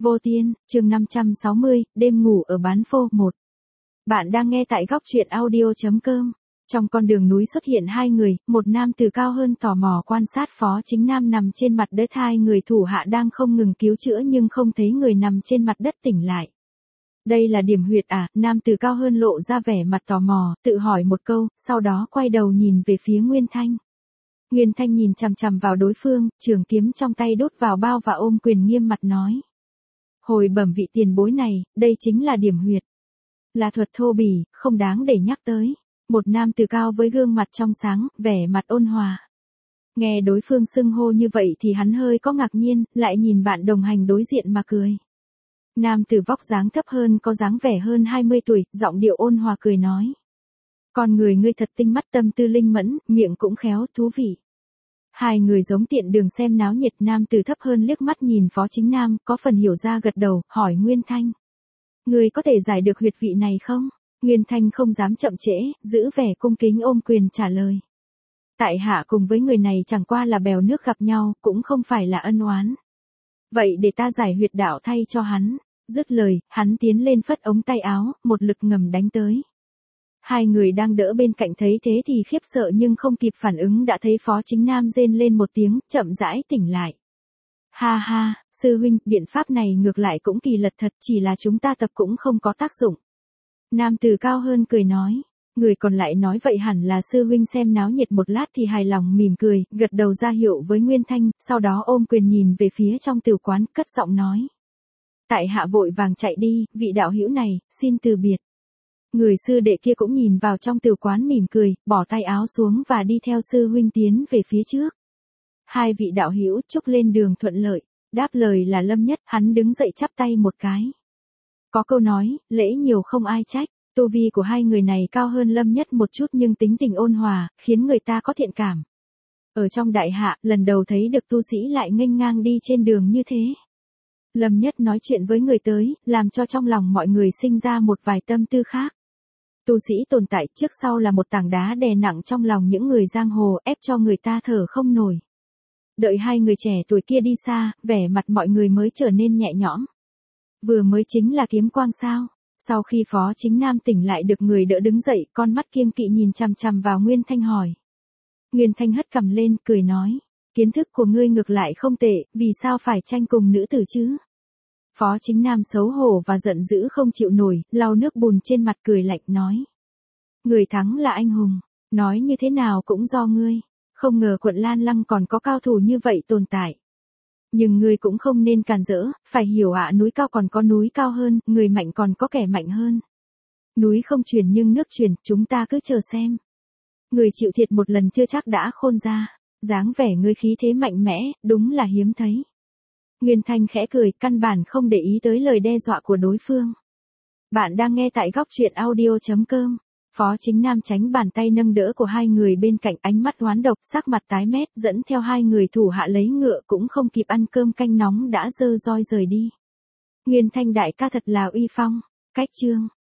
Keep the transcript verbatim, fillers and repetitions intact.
Vô Tiên, chương năm trăm sáu mươi, đêm ngủ ở bán phô một. Bạn đang nghe tại góc truyện audio.com. Trong con đường núi xuất hiện hai người, một nam từ cao hơn tò mò quan sát Phó Chính Nam nằm trên mặt đất, hai người thủ hạ đang không ngừng cứu chữa nhưng không thấy người nằm trên mặt đất tỉnh lại. Đây là điểm huyệt à? Nam từ cao hơn lộ ra vẻ mặt tò mò, tự hỏi một câu, sau đó quay đầu nhìn về phía Nguyên Thanh. Nguyên Thanh nhìn chằm chằm vào đối phương, trường kiếm trong tay đút vào bao và ôm quyền nghiêm mặt nói. Hồi bẩm vị tiền bối này, đây chính là điểm huyệt. Là thuật thô bỉ, không đáng để nhắc tới. Một nam từ cao với gương mặt trong sáng, vẻ mặt ôn hòa. Nghe đối phương xưng hô như vậy thì hắn hơi có ngạc nhiên, lại nhìn bạn đồng hành đối diện mà cười. Nam từ vóc dáng thấp hơn, có dáng vẻ hơn hai mươi tuổi, giọng điệu ôn hòa cười nói. Con người ngươi thật tinh mắt, tâm tư linh mẫn, miệng cũng khéo, thú vị. Hai người giống tiện đường xem náo nhiệt. Nam từ thấp hơn liếc mắt nhìn Phó Chính Nam, có phần hiểu ra gật đầu, hỏi Nguyên Thanh. Ngươi có thể giải được huyệt vị này không? Nguyên Thanh không dám chậm trễ, giữ vẻ cung kính ôm quyền trả lời. Tại hạ cùng với người này chẳng qua là bèo nước gặp nhau, cũng không phải là ân oán. Vậy để ta giải huyệt đạo thay cho hắn. Dứt lời, hắn tiến lên phất ống tay áo, một lực ngầm đánh tới. Hai người đang đỡ bên cạnh thấy thế thì khiếp sợ nhưng không kịp phản ứng đã thấy Phó Chính Nam rên lên một tiếng, chậm rãi tỉnh lại. Ha ha, sư huynh, biện pháp này ngược lại cũng kỳ lật thật, chỉ là chúng ta tập cũng không có tác dụng. Nam từ cao hơn cười nói, người còn lại nói vậy hẳn là sư huynh xem náo nhiệt một lát thì hài lòng mỉm cười, gật đầu ra hiệu với Nguyên Thanh, sau đó ôm quyền nhìn về phía trong tử quán, cất giọng nói. Tại hạ vội vàng chạy đi, vị đạo hữu này, xin từ biệt. Người sư đệ kia cũng nhìn vào trong tử quán mỉm cười, bỏ tay áo xuống và đi theo sư huynh tiến về phía trước. Hai vị đạo hữu chúc lên đường thuận lợi, đáp lời là Lâm Nhất, hắn đứng dậy chắp tay một cái. Có câu nói, lễ nhiều không ai trách, tu vi của hai người này cao hơn Lâm Nhất một chút nhưng tính tình ôn hòa, khiến người ta có thiện cảm. Ở trong đại hạ, lần đầu thấy được tu sĩ lại nghênh ngang đi trên đường như thế. Lâm Nhất nói chuyện với người tới, làm cho trong lòng mọi người sinh ra một vài tâm tư khác. Tu sĩ tồn tại trước sau là một tảng đá đè nặng trong lòng những người giang hồ, ép cho người ta thở không nổi. Đợi hai người trẻ tuổi kia đi xa, vẻ mặt mọi người mới trở nên nhẹ nhõm. Vừa mới chính là kiếm quang sao? Sau khi Phó Chính Nam tỉnh lại được người đỡ đứng dậy, con mắt kiêng kỵ nhìn chằm chằm vào Nguyên Thanh hỏi. Nguyên Thanh hất cằm lên, cười nói. Kiến thức của ngươi ngược lại không tệ, vì sao phải tranh cùng nữ tử chứ? Phó Chính Nam xấu hổ và giận dữ không chịu nổi, lau nước bùn trên mặt cười lạnh nói. Người thắng là anh hùng, nói như thế nào cũng do ngươi, không ngờ quận Lan Lăng còn có cao thủ như vậy tồn tại. Nhưng ngươi cũng không nên càn rỡ, phải hiểu ạ, núi cao còn có núi cao hơn, người mạnh còn có kẻ mạnh hơn. Núi không truyền nhưng nước truyền, chúng ta cứ chờ xem. Người chịu thiệt một lần chưa chắc đã khôn ra, dáng vẻ ngươi khí thế mạnh mẽ, đúng là hiếm thấy. Nguyên Thanh khẽ cười, căn bản không để ý tới lời đe dọa của đối phương. Bạn đang nghe tại góc truyện audio.com. Phó Chính Nam tránh bàn tay nâng đỡ của hai người bên cạnh, ánh mắt oán độc, sắc mặt tái mét, dẫn theo hai người thủ hạ lấy ngựa, cũng không kịp ăn cơm canh nóng đã dơ roi rời đi. Nguyên Thanh đại ca thật là uy phong. Cách chương